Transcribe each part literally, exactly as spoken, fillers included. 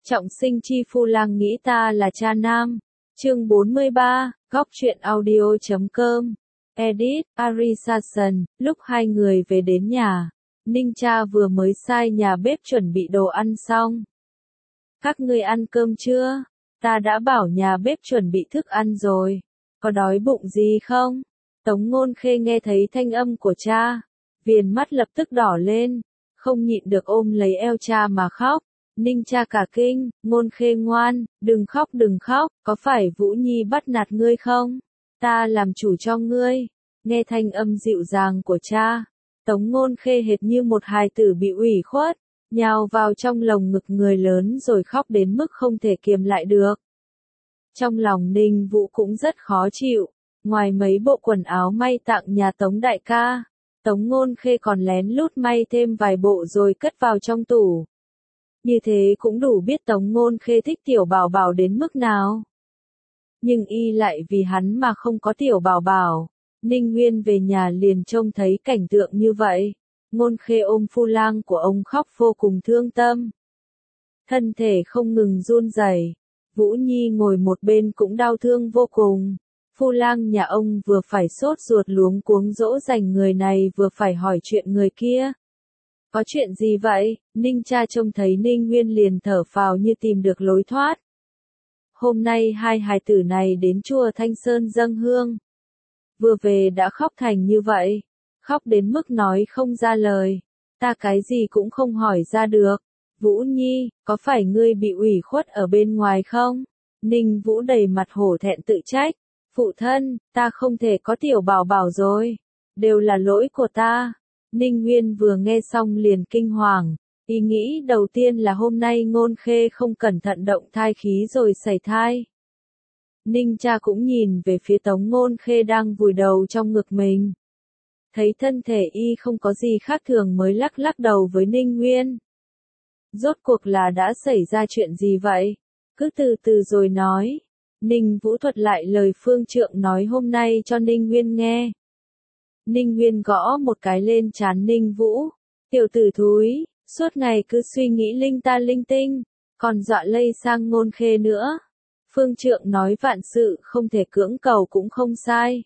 Trọng sinh chi phu lang nghĩ ta là cha nam. Chương bốn mươi ba, góc truyện audio chấm com. Edit, Arisason, lúc hai người về đến nhà, Ninh cha vừa mới sai nhà bếp chuẩn bị đồ ăn xong. Các ngươi ăn cơm chưa? Ta đã bảo nhà bếp chuẩn bị thức ăn rồi. Có đói bụng gì không? Tống Ngôn Khê nghe thấy thanh âm của cha, viền mắt lập tức đỏ lên, không nhịn được ôm lấy eo cha mà khóc. Ninh cha cả kinh, Ngôn Khê ngoan, đừng khóc đừng khóc, có phải Vũ Nhi bắt nạt ngươi không? Ta làm chủ cho ngươi. Nghe thanh âm dịu dàng của cha, Tống Ngôn Khê hệt như một hài tử bị ủy khuất, nhào vào trong lồng ngực người lớn rồi khóc đến mức không thể kiềm lại được. Trong lòng Ninh Vũ cũng rất khó chịu, ngoài mấy bộ quần áo may tặng nhà Tống đại ca, Tống Ngôn Khê còn lén lút may thêm vài bộ rồi cất vào trong tủ. Như thế cũng đủ biết Tống Ngôn Khê thích tiểu bảo bảo đến mức nào. Nhưng y lại vì hắn mà không có tiểu bảo bảo. Ninh Nguyên về nhà liền trông thấy cảnh tượng như vậy. Ngôn Khê ôm phu lang của ông khóc vô cùng thương tâm. Thân thể không ngừng run rẩy. Vũ Nhi ngồi một bên cũng đau thương vô cùng. Phu lang nhà ông vừa phải sốt ruột luống cuống dỗ dành người này vừa phải hỏi chuyện người kia. Có chuyện gì vậy? Ninh cha trông thấy Ninh Nguyên liền thở phào như tìm được lối thoát. Hôm nay hai hài tử này đến chùa Thanh Sơn dâng hương. Vừa về đã khóc thành như vậy. Khóc đến mức nói không ra lời. Ta cái gì cũng không hỏi ra được. Vũ Nhi, có phải ngươi bị ủy khuất ở bên ngoài không? Ninh Vũ đầy mặt hổ thẹn tự trách. Phụ thân, ta không thể có tiểu bảo bảo rồi. Đều là lỗi của ta. Ninh Nguyên vừa nghe xong liền kinh hoàng, ý nghĩ đầu tiên là hôm nay Ngôn Khê không cẩn thận động thai khí rồi sảy thai. Ninh cha cũng nhìn về phía Tống Ngôn Khê đang vùi đầu trong ngực mình. Thấy thân thể y không có gì khác thường mới lắc lắc đầu với Ninh Nguyên. Rốt cuộc là đã xảy ra chuyện gì vậy? Cứ từ từ rồi nói. Ninh Vũ thuật lại lời phương trượng nói hôm nay cho Ninh Nguyên nghe. Ninh Nguyên gõ một cái lên trán Ninh Vũ. Tiểu tử thúi, suốt ngày cứ suy nghĩ linh ta linh tinh, còn dọa lây sang Ngôn Khê nữa. Phương trượng nói vạn sự không thể cưỡng cầu cũng không sai.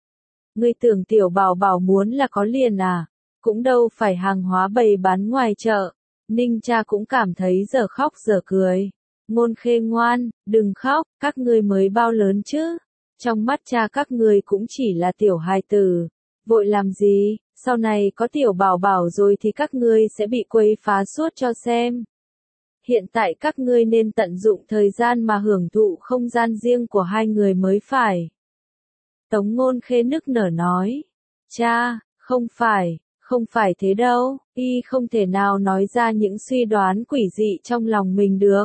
Ngươi tưởng tiểu bảo bảo muốn là có liền à? Cũng đâu phải hàng hóa bày bán ngoài chợ. Ninh cha cũng cảm thấy giờ khóc giờ cười. Ngôn Khê ngoan, đừng khóc, các ngươi mới bao lớn chứ. Trong mắt cha các ngươi cũng chỉ là tiểu hài tử. Vội làm gì, sau này có tiểu bảo bảo rồi thì các ngươi sẽ bị quấy phá suốt cho xem. Hiện tại các ngươi nên tận dụng thời gian mà hưởng thụ không gian riêng của hai người mới phải. Tống Ngôn Khê nức nở nói. Cha, không phải, không phải thế đâu, y không thể nào nói ra những suy đoán quỷ dị trong lòng mình được.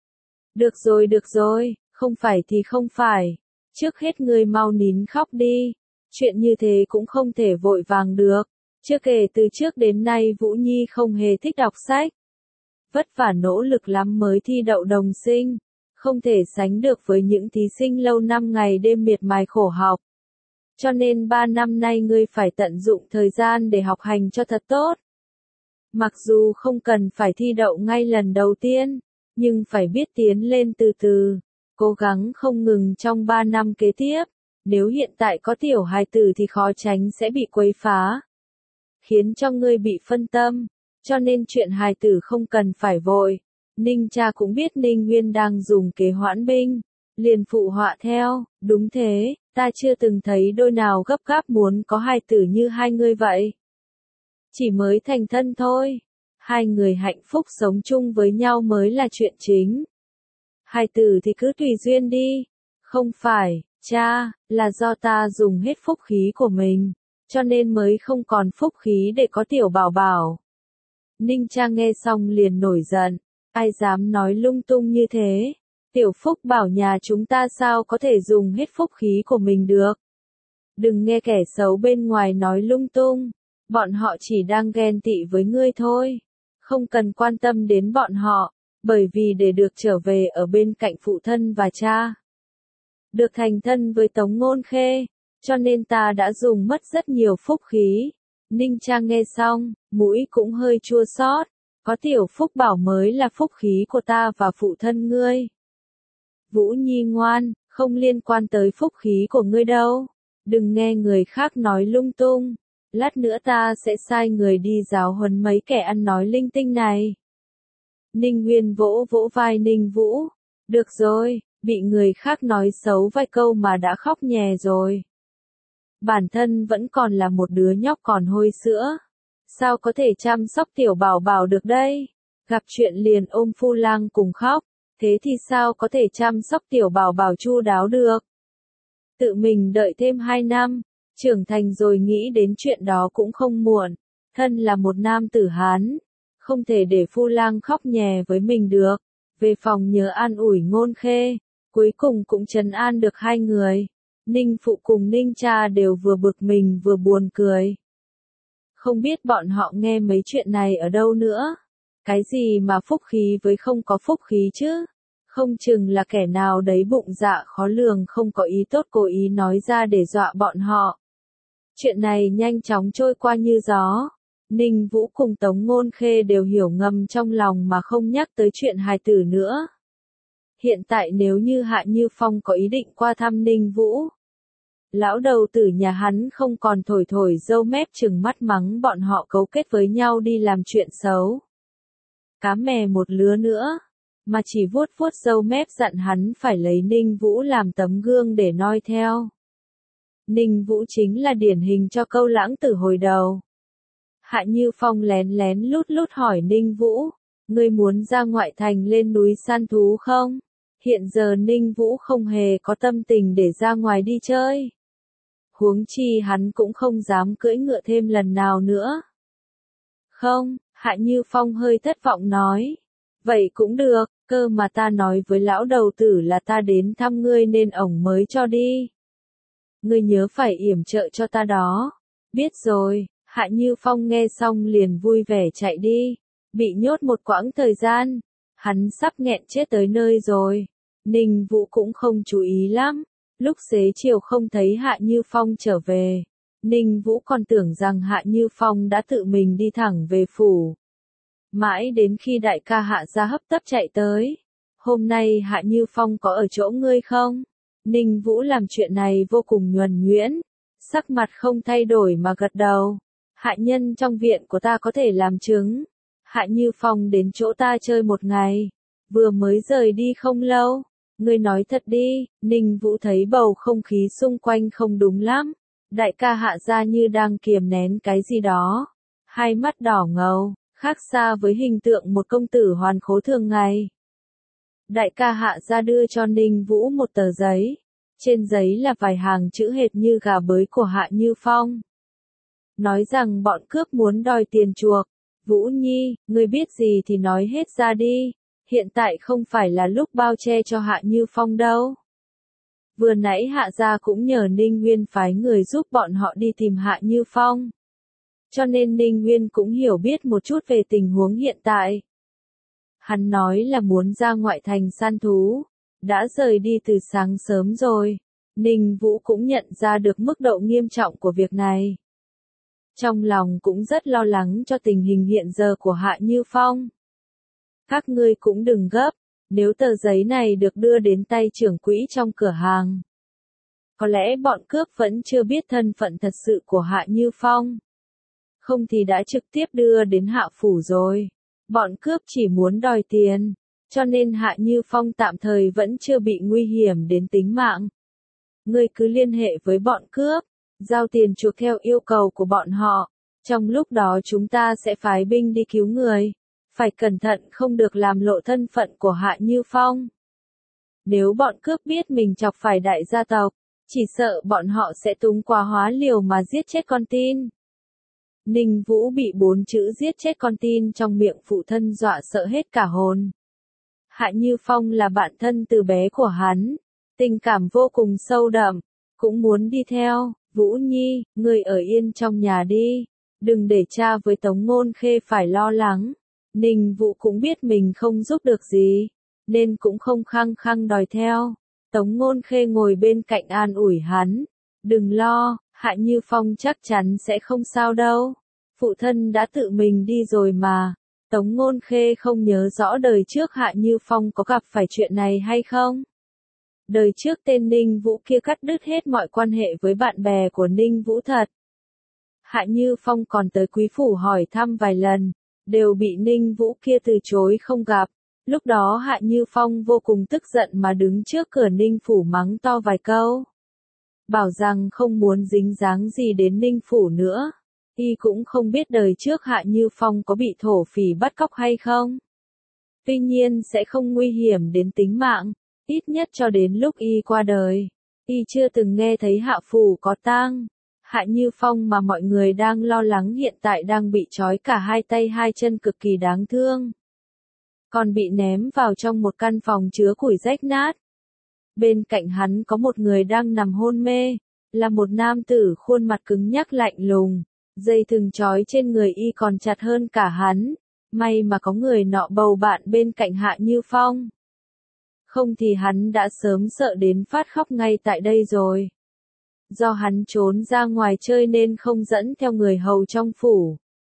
Được rồi được rồi, không phải thì không phải. Trước hết ngươi mau nín khóc đi. Chuyện như thế cũng không thể vội vàng được. Chưa kể từ trước đến nay Vũ Nhi không hề thích đọc sách. Vất vả nỗ lực lắm mới thi đậu đồng sinh. Không thể sánh được với những thí sinh lâu năm ngày đêm miệt mài khổ học. Cho nên ba năm nay ngươi phải tận dụng thời gian để học hành cho thật tốt. Mặc dù không cần phải thi đậu ngay lần đầu tiên, nhưng phải biết tiến lên từ từ, cố gắng không ngừng trong ba năm kế tiếp. Nếu hiện tại có tiểu hài tử thì khó tránh sẽ bị quấy phá, khiến cho ngươi bị phân tâm, cho nên chuyện hài tử không cần phải vội. Ninh cha cũng biết Ninh Nguyên đang dùng kế hoãn binh, liền phụ họa theo, đúng thế, ta chưa từng thấy đôi nào gấp gáp muốn có hài tử như hai người vậy. Chỉ mới thành thân thôi, hai người hạnh phúc sống chung với nhau mới là chuyện chính. Hài tử thì cứ tùy duyên đi, không phải. Cha, là do ta dùng hết phúc khí của mình, cho nên mới không còn phúc khí để có tiểu bảo bảo. Ninh cha nghe xong liền nổi giận, ai dám nói lung tung như thế, tiểu phúc bảo nhà chúng ta sao có thể dùng hết phúc khí của mình được. Đừng nghe kẻ xấu bên ngoài nói lung tung, bọn họ chỉ đang ghen tị với ngươi thôi, không cần quan tâm đến bọn họ, bởi vì để được trở về ở bên cạnh phụ thân và cha. Được thành thân với Tống Ngôn Khê, cho nên ta đã dùng mất rất nhiều phúc khí. Ninh cha nghe xong, mũi cũng hơi chua xót, Có tiểu Phúc Bảo mới là phúc khí của ta và phụ thân ngươi. Vũ Nhi ngoan, không liên quan tới phúc khí của ngươi đâu. Đừng nghe người khác nói lung tung. Lát nữa ta sẽ sai người đi giáo huấn mấy kẻ ăn nói linh tinh này. Ninh Nguyên vỗ vỗ vai Ninh Vũ. Được rồi, bị người khác nói xấu vài câu mà đã khóc nhè rồi. Bản thân vẫn còn là một đứa nhóc còn hôi sữa. Sao có thể chăm sóc tiểu bảo bảo được đây? Gặp chuyện liền ôm Phu Lang cùng khóc. Thế thì sao có thể chăm sóc tiểu bảo bảo chu đáo được? Tự mình đợi thêm hai năm, trưởng thành rồi nghĩ đến chuyện đó cũng không muộn. Thân là một nam tử Hán, không thể để Phu Lang khóc nhè với mình được. Về phòng nhớ an ủi Ngôn Khê, cuối cùng cũng trấn an được hai người. Ninh phụ cùng Ninh cha đều vừa bực mình vừa buồn cười. Không biết bọn họ nghe mấy chuyện này ở đâu nữa. Cái gì mà phúc khí với không có phúc khí chứ? Không chừng là kẻ nào đấy bụng dạ khó lường không có ý tốt cố ý nói ra để dọa bọn họ. Chuyện này nhanh chóng trôi qua như gió. Ninh Vũ cùng Tống Ngôn Khê đều hiểu ngầm trong lòng mà không nhắc tới chuyện hài tử nữa. Hiện tại nếu như Hạ Như Phong có ý định qua thăm Ninh Vũ, lão đầu tử nhà hắn không còn thổi thổi râu mép trừng mắt mắng bọn họ cấu kết với nhau đi làm chuyện xấu. Cá mè một lứa nữa, mà chỉ vuốt vuốt râu mép dặn hắn phải lấy Ninh Vũ làm tấm gương để noi theo. Ninh Vũ chính là điển hình cho câu lãng tử hồi đầu. Hạ Như Phong lén lén lút lút hỏi Ninh Vũ, ngươi muốn ra ngoại thành lên núi săn thú không? Hiện giờ Ninh Vũ không hề có tâm tình để ra ngoài đi chơi. Huống chi hắn cũng không dám cưỡi ngựa thêm lần nào nữa. Không, Hạ Như Phong hơi thất vọng nói. Vậy cũng được, cơ mà ta nói với lão đầu tử là ta đến thăm ngươi nên ổng mới cho đi. Ngươi nhớ phải yểm trợ cho ta đó. Biết rồi, Hạ Như Phong nghe xong liền vui vẻ chạy đi. Bị nhốt một quãng thời gian, hắn sắp nghẹn chết tới nơi rồi. Ninh Vũ cũng không chú ý lắm. Lúc xế chiều không thấy Hạ Như Phong trở về. Ninh Vũ còn tưởng rằng Hạ Như Phong đã tự mình đi thẳng về phủ. Mãi đến khi đại ca Hạ gia hấp tấp chạy tới. Hôm nay Hạ Như Phong có ở chỗ ngươi không? Ninh Vũ làm chuyện này vô cùng nhuần nhuyễn. Sắc mặt không thay đổi mà gật đầu. Hạ nhân trong viện của ta có thể làm chứng. Hạ Như Phong đến chỗ ta chơi một ngày. Vừa mới rời đi không lâu. Ngươi nói thật đi. Ninh Vũ thấy bầu không khí xung quanh không đúng lắm. Đại ca Hạ gia như đang kiềm nén cái gì đó. Hai mắt đỏ ngầu, khác xa với hình tượng một công tử hoàn khố thường ngày. Đại ca Hạ gia đưa cho Ninh Vũ một tờ giấy. Trên giấy là vài hàng chữ hệt như gà bới của Hạ Như Phong. Nói rằng bọn cướp muốn đòi tiền chuộc. Vũ Nhi, ngươi biết gì thì nói hết ra đi. Hiện tại không phải là lúc bao che cho Hạ Như Phong đâu. Vừa nãy Hạ gia cũng nhờ Ninh Nguyên phái người giúp bọn họ đi tìm Hạ Như Phong. Cho nên Ninh Nguyên cũng hiểu biết một chút về tình huống hiện tại. Hắn nói là muốn ra ngoại thành săn thú. Đã rời đi từ sáng sớm rồi. Ninh Vũ cũng nhận ra được mức độ nghiêm trọng của việc này. Trong lòng cũng rất lo lắng cho tình hình hiện giờ của Hạ Như Phong. Các ngươi cũng đừng gấp, nếu tờ giấy này được đưa đến tay trưởng quỹ trong cửa hàng. Có lẽ bọn cướp vẫn chưa biết thân phận thật sự của Hạ Như Phong. Không thì đã trực tiếp đưa đến Hạ Phủ rồi. Bọn cướp chỉ muốn đòi tiền, cho nên Hạ Như Phong tạm thời vẫn chưa bị nguy hiểm đến tính mạng. Ngươi cứ liên hệ với bọn cướp, giao tiền chuộc theo yêu cầu của bọn họ. Trong lúc đó chúng ta sẽ phái binh đi cứu người. Phải cẩn thận không được làm lộ thân phận của Hạ Như Phong. Nếu bọn cướp biết mình chọc phải đại gia tộc, chỉ sợ bọn họ sẽ túng quá hóa liều mà giết chết con tin. Ninh Vũ bị bốn chữ giết chết con tin trong miệng phụ thân dọa sợ hết cả hồn. Hạ Như Phong là bạn thân từ bé của hắn, tình cảm vô cùng sâu đậm, cũng muốn đi theo. Vũ Nhi, ngươi ở yên trong nhà đi, đừng để cha với Tống Ngôn Khê phải lo lắng. Ninh Vũ cũng biết mình không giúp được gì, nên cũng không khăng khăng đòi theo. Tống Ngôn Khê ngồi bên cạnh an ủi hắn. Đừng lo, Hạ Như Phong chắc chắn sẽ không sao đâu. Phụ thân đã tự mình đi rồi mà. Tống Ngôn Khê không nhớ rõ đời trước Hạ Như Phong có gặp phải chuyện này hay không. Đời trước tên Ninh Vũ kia cắt đứt hết mọi quan hệ với bạn bè của Ninh Vũ thật. Hạ Như Phong còn tới Quý Phủ hỏi thăm vài lần, đều bị Ninh Vũ kia từ chối không gặp. Lúc đó Hạ Như Phong vô cùng tức giận mà đứng trước cửa Ninh Phủ mắng to vài câu. Bảo rằng không muốn dính dáng gì đến Ninh Phủ nữa. Y cũng không biết đời trước Hạ Như Phong có bị thổ phỉ bắt cóc hay không. Tuy nhiên sẽ không nguy hiểm đến tính mạng, ít nhất cho đến lúc Y qua đời. Y chưa từng nghe thấy Hạ Phủ có tang. Hạ Như Phong mà mọi người đang lo lắng hiện tại đang bị trói cả hai tay hai chân cực kỳ đáng thương. Còn bị ném vào trong một căn phòng chứa củi rách nát. Bên cạnh hắn có một người đang nằm hôn mê, là một nam tử khuôn mặt cứng nhắc lạnh lùng, dây thừng trói trên người Y còn chặt hơn cả hắn, may mà có người nọ bầu bạn bên cạnh Hạ Như Phong. Không thì hắn đã sớm sợ đến phát khóc ngay tại đây rồi. Do hắn trốn ra ngoài chơi nên không dẫn theo người hầu trong phủ.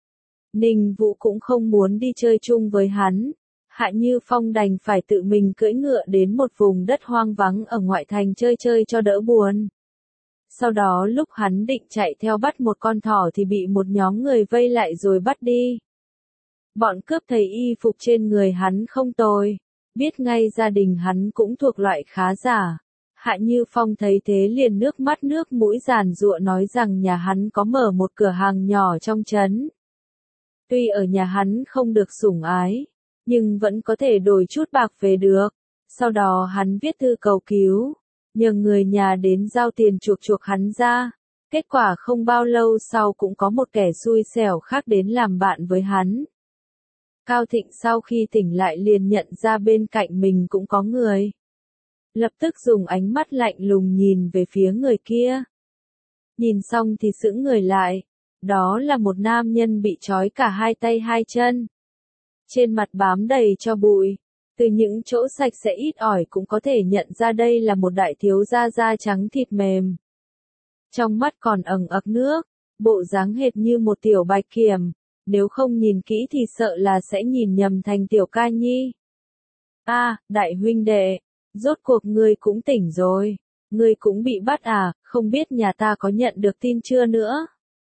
Ninh Vũ cũng không muốn đi chơi chung với hắn. Hạ Như Phong đành phải tự mình cưỡi ngựa đến một vùng đất hoang vắng ở ngoại thành chơi chơi cho đỡ buồn. Sau đó lúc hắn định chạy theo bắt một con thỏ thì bị một nhóm người vây lại rồi bắt đi. Bọn cướp thấy y phục trên người hắn không tồi, biết ngay gia đình hắn cũng thuộc loại khá giả. Hạ Như Phong thấy thế liền nước mắt nước mũi giàn giụa nói rằng nhà hắn có mở một cửa hàng nhỏ trong trấn. Tuy ở nhà hắn không được sủng ái, nhưng vẫn có thể đổi chút bạc về được. Sau đó hắn viết thư cầu cứu, nhờ người nhà đến giao tiền chuộc chuộc hắn ra. Kết quả không bao lâu sau cũng có một kẻ xui xẻo khác đến làm bạn với hắn. Cao Thịnh sau khi tỉnh lại liền nhận ra bên cạnh mình cũng có người. Lập tức dùng ánh mắt lạnh lùng nhìn về phía người kia. Nhìn xong thì sững người lại. Đó là một nam nhân bị trói cả hai tay hai chân. Trên mặt bám đầy cho bụi. Từ những chỗ sạch sẽ ít ỏi cũng có thể nhận ra đây là một đại thiếu gia da trắng thịt mềm. Trong mắt còn ẩn ực nước, bộ dáng hệt như một tiểu bạch kiểm. Nếu không nhìn kỹ thì sợ là sẽ nhìn nhầm thành tiểu ca nhi. A, à, đại huynh đệ, rốt cuộc ngươi cũng tỉnh rồi. Ngươi cũng bị bắt à, không biết nhà ta có nhận được tin chưa nữa.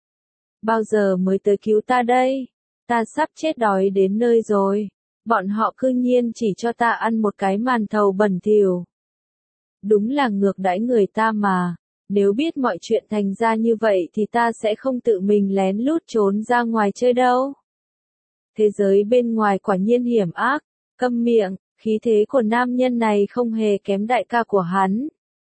Bao giờ mới tới cứu ta đây? Ta sắp chết đói đến nơi rồi. Bọn họ cư nhiên chỉ cho ta ăn một cái màn thầu bẩn thỉu. Đúng là ngược đãi người ta mà. Nếu biết mọi chuyện thành ra như vậy thì ta sẽ không tự mình lén lút trốn ra ngoài chơi đâu. Thế giới bên ngoài quả nhiên hiểm ác. Câm miệng, khí thế của nam nhân này không hề kém đại ca của hắn.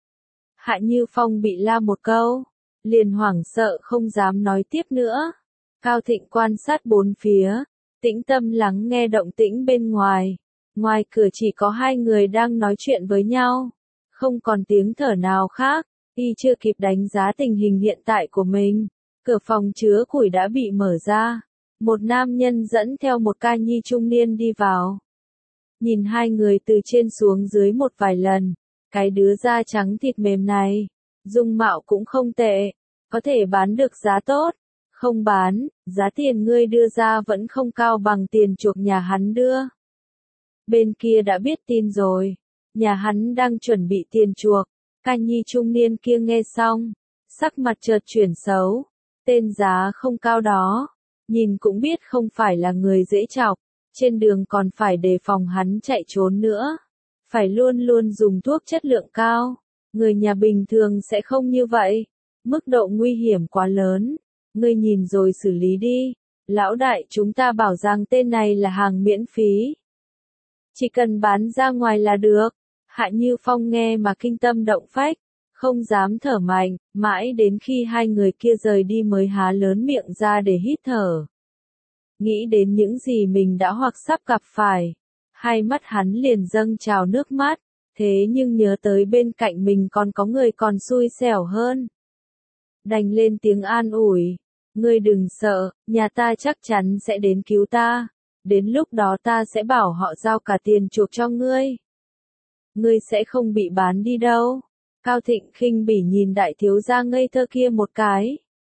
Hạ Như Phong bị la một câu, liền hoảng sợ không dám nói tiếp nữa. Cao Thịnh quan sát bốn phía, tĩnh tâm lắng nghe động tĩnh bên ngoài. Ngoài cửa chỉ có hai người đang nói chuyện với nhau, không còn tiếng thở nào khác. Y chưa kịp đánh giá tình hình hiện tại của mình, cửa phòng chứa củi đã bị mở ra. Một nam nhân dẫn theo một ca nhi trung niên đi vào. Nhìn hai người từ trên xuống dưới một vài lần, cái đứa da trắng thịt mềm này, dung mạo cũng không tệ, có thể bán được giá tốt. Không bán, giá tiền ngươi đưa ra vẫn không cao bằng tiền chuộc nhà hắn đưa. Bên kia đã biết tin rồi, nhà hắn đang chuẩn bị tiền chuộc. Ca nhi trung niên kia nghe xong, sắc mặt chợt chuyển xấu. Tên giá không cao đó, nhìn cũng biết không phải là người dễ chọc, trên đường còn phải đề phòng hắn chạy trốn nữa. Phải luôn luôn dùng thuốc chất lượng cao, người nhà bình thường sẽ không như vậy. Mức độ nguy hiểm quá lớn, ngươi nhìn rồi xử lý đi. Lão đại chúng ta bảo rằng tên này là hàng miễn phí. Chỉ cần bán ra ngoài là được. Hạ Như Phong nghe mà kinh tâm động phách, không dám thở mạnh, mãi đến khi hai người kia rời đi mới há lớn miệng ra để hít thở. Nghĩ đến những gì mình đã hoặc sắp gặp phải, hai mắt hắn liền dâng trào nước mắt, thế nhưng nhớ tới bên cạnh mình còn có người còn xui xẻo hơn. Đành lên tiếng an ủi, ngươi đừng sợ, nhà ta chắc chắn sẽ đến cứu ta, đến lúc đó ta sẽ bảo họ giao cả tiền chuộc cho ngươi. Ngươi sẽ không bị bán đi đâu. Cao Thịnh khinh bỉ nhìn đại thiếu gia ngây thơ kia một cái.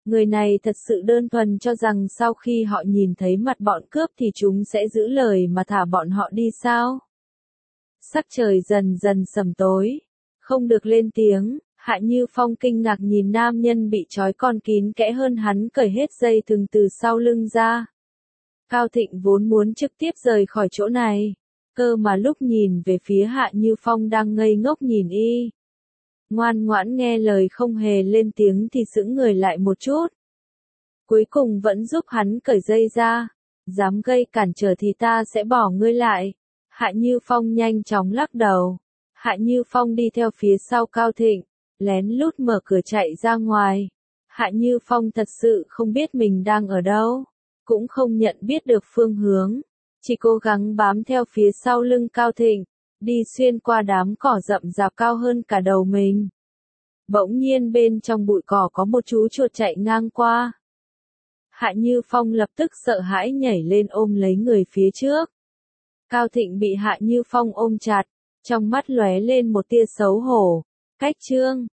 Người này thật sự đơn thuần cho rằng sau khi họ nhìn thấy mặt bọn cướp thì chúng sẽ giữ lời mà thả bọn họ đi sao? Sắc trời dần dần sầm tối. Không được lên tiếng, Hạ Như Phong kinh ngạc nhìn nam nhân bị trói còn kín kẽ hơn hắn cởi hết dây thừng từ sau lưng ra. Cao Thịnh vốn muốn trực tiếp rời khỏi chỗ này, cơ mà lúc nhìn về phía Hạ Như Phong đang ngây ngốc nhìn y. Ngoan ngoãn nghe lời không hề lên tiếng thì sững người lại một chút. Cuối cùng vẫn giúp hắn cởi dây ra. Dám gây cản trở thì ta sẽ bỏ ngươi lại. Hạ Như Phong nhanh chóng lắc đầu. Hạ Như Phong đi theo phía sau Cao Thịnh, lén lút mở cửa chạy ra ngoài. Hạ Như Phong thật sự không biết mình đang ở đâu, cũng không nhận biết được phương hướng, chỉ cố gắng bám theo phía sau lưng Cao Thịnh, đi xuyên qua đám cỏ rậm rạp cao hơn cả đầu mình. Bỗng nhiên bên trong bụi cỏ có một chú chuột chạy ngang qua. Hạ Như Phong lập tức sợ hãi nhảy lên ôm lấy người phía trước. Cao Thịnh bị Hạ Như Phong ôm chặt, trong mắt lóe lên một tia xấu hổ. Cách chương